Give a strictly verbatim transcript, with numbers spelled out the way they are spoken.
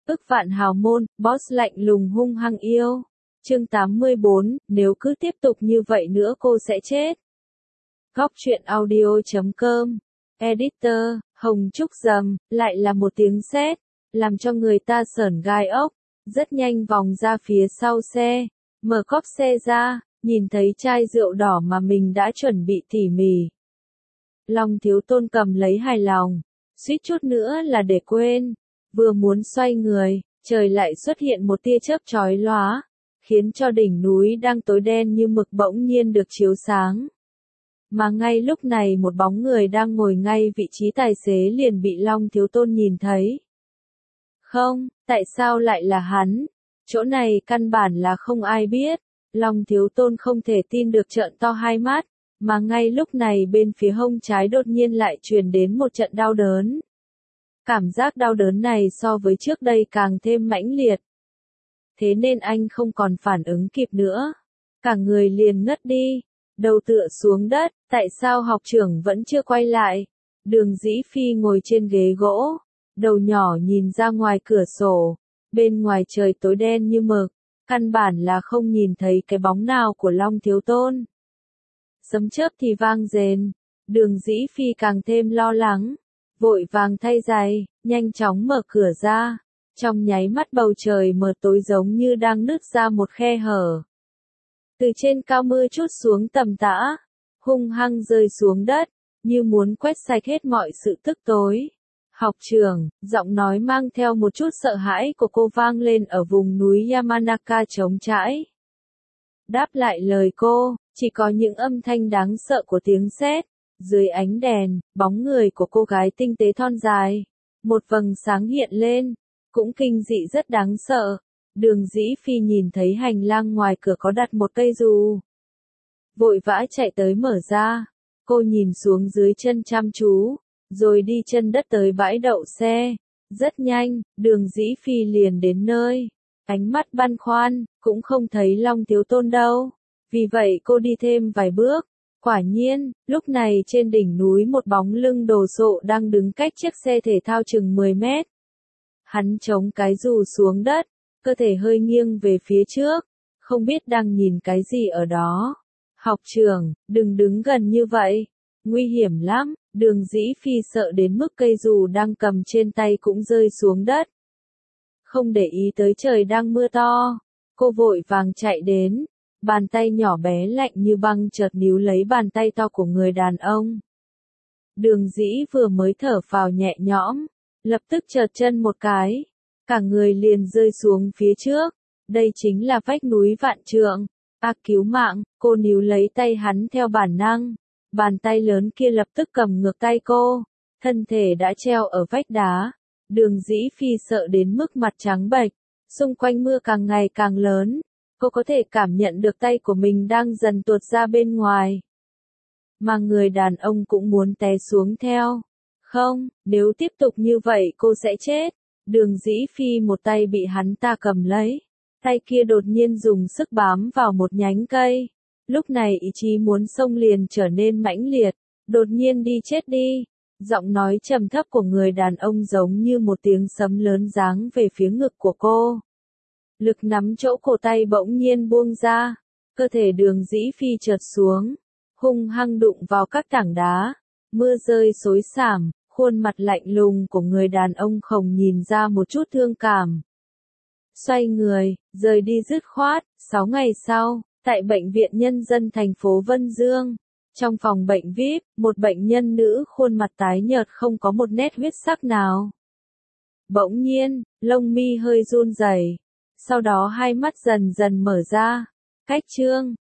Ức vạn hào môn, boss lạnh lùng hung hăng yêu. Chương tám mươi bốn, nếu cứ tiếp tục như vậy nữa cô sẽ chết. Góc truyện audio chấm com. Editor, Hồng Trúc Dầm, lại là một tiếng sét, làm cho người ta sởn gai ốc. Rất nhanh vòng ra phía sau xe, mở cốp xe ra, nhìn thấy chai rượu đỏ mà mình đã chuẩn bị tỉ mỉ. Long Thiếu Tôn cầm lấy hài lòng, suýt chút nữa là để quên. Vừa muốn xoay người, trời lại xuất hiện một tia chớp chói lóa, khiến cho đỉnh núi đang tối đen như mực bỗng nhiên được chiếu sáng. Mà ngay lúc này một bóng người đang ngồi ngay vị trí tài xế liền bị Long Thiếu Tôn nhìn thấy. Không, tại sao lại là hắn? Chỗ này căn bản là không ai biết. Long Thiếu Tôn không thể tin được trợn to hai mắt, mà ngay lúc này bên phía hông trái đột nhiên lại truyền đến một trận đau đớn. Cảm giác đau đớn này so với trước đây càng thêm mãnh liệt. Thế nên anh không còn phản ứng kịp nữa. Cả người liền ngất đi, đầu tựa xuống đất, tại sao học trưởng vẫn chưa quay lại? Đường Dĩ Phi ngồi trên ghế gỗ, đầu nhỏ nhìn ra ngoài cửa sổ, bên ngoài trời tối đen như mực, căn bản là không nhìn thấy cái bóng nào của Long Thiếu Tôn. Sấm chớp thì vang rền, Đường Dĩ Phi càng thêm lo lắng, vội vàng thay giày, nhanh chóng mở cửa ra, trong nháy mắt bầu trời mờ tối giống như đang nứt ra một khe hở. Từ trên cao mưa trút xuống tầm tã, hung hăng rơi xuống đất, như muốn quét sạch hết mọi sự tức tối. Học trưởng, giọng nói mang theo một chút sợ hãi của cô vang lên ở vùng núi Yamanaka trống trải. Đáp lại lời cô, chỉ có những âm thanh đáng sợ của tiếng sét. Dưới ánh đèn, bóng người của cô gái tinh tế thon dài, một vầng sáng hiện lên, cũng kinh dị rất đáng sợ. Đường Dĩ Phi nhìn thấy hành lang ngoài cửa có đặt một cây dù. Vội vã chạy tới mở ra, cô nhìn xuống dưới chân chăm chú, rồi đi chân đất tới bãi đậu xe. Rất nhanh, Đường Dĩ Phi liền đến nơi, ánh mắt băn khoăn, cũng không thấy Long Thiếu Tôn đâu. Vì vậy cô đi thêm vài bước. Quả nhiên, lúc này trên đỉnh núi một bóng lưng đồ sộ đang đứng cách chiếc xe thể thao chừng mười mét. Hắn chống cái dù xuống đất, cơ thể hơi nghiêng về phía trước, không biết đang nhìn cái gì ở đó. Học trưởng, đừng đứng gần như vậy, nguy hiểm lắm. Đường Dĩ Phi sợ đến mức cây dù đang cầm trên tay cũng rơi xuống đất. Không để ý tới trời đang mưa to, cô vội vàng chạy đến. Bàn tay nhỏ bé lạnh như băng chợt níu lấy bàn tay to của người đàn ông. Đường Dĩ vừa mới thở phào nhẹ nhõm, lập tức chợt chân một cái, cả người liền rơi xuống phía trước. Đây chính là vách núi vạn trượng. À, cứu mạng, cô níu lấy tay hắn theo bản năng. Bàn tay lớn kia lập tức cầm ngược tay cô, thân thể đã treo ở vách đá. Đường Dĩ Phi sợ đến mức mặt trắng bệch, xung quanh mưa càng ngày càng lớn. Cô có thể cảm nhận được tay của mình đang dần tuột ra bên ngoài. Mà người đàn ông cũng muốn té xuống theo. Không, nếu tiếp tục như vậy cô sẽ chết. Đường Dĩ Phi một tay bị hắn ta cầm lấy. Tay kia đột nhiên dùng sức bám vào một nhánh cây. Lúc này ý chí muốn xông liền trở nên mãnh liệt. Đột nhiên đi chết đi. Giọng nói trầm thấp của người đàn ông giống như một tiếng sấm lớn giáng về phía ngực của cô. Lực nắm chỗ cổ tay bỗng nhiên buông ra, cơ thể Đường Dĩ Phi trượt xuống, hung hăng đụng vào các tảng đá, mưa rơi xối xảm, khuôn mặt lạnh lùng của người đàn ông không nhìn ra một chút thương cảm. Xoay người, rời đi dứt khoát. Sáu ngày sau, tại Bệnh viện Nhân dân thành phố Vân Dương, trong phòng bệnh vi ai pi, một bệnh nhân nữ khuôn mặt tái nhợt không có một nét huyết sắc nào. Bỗng nhiên, lông mi hơi run rẩy. Sau đó hai mắt dần dần mở ra. Cách chương,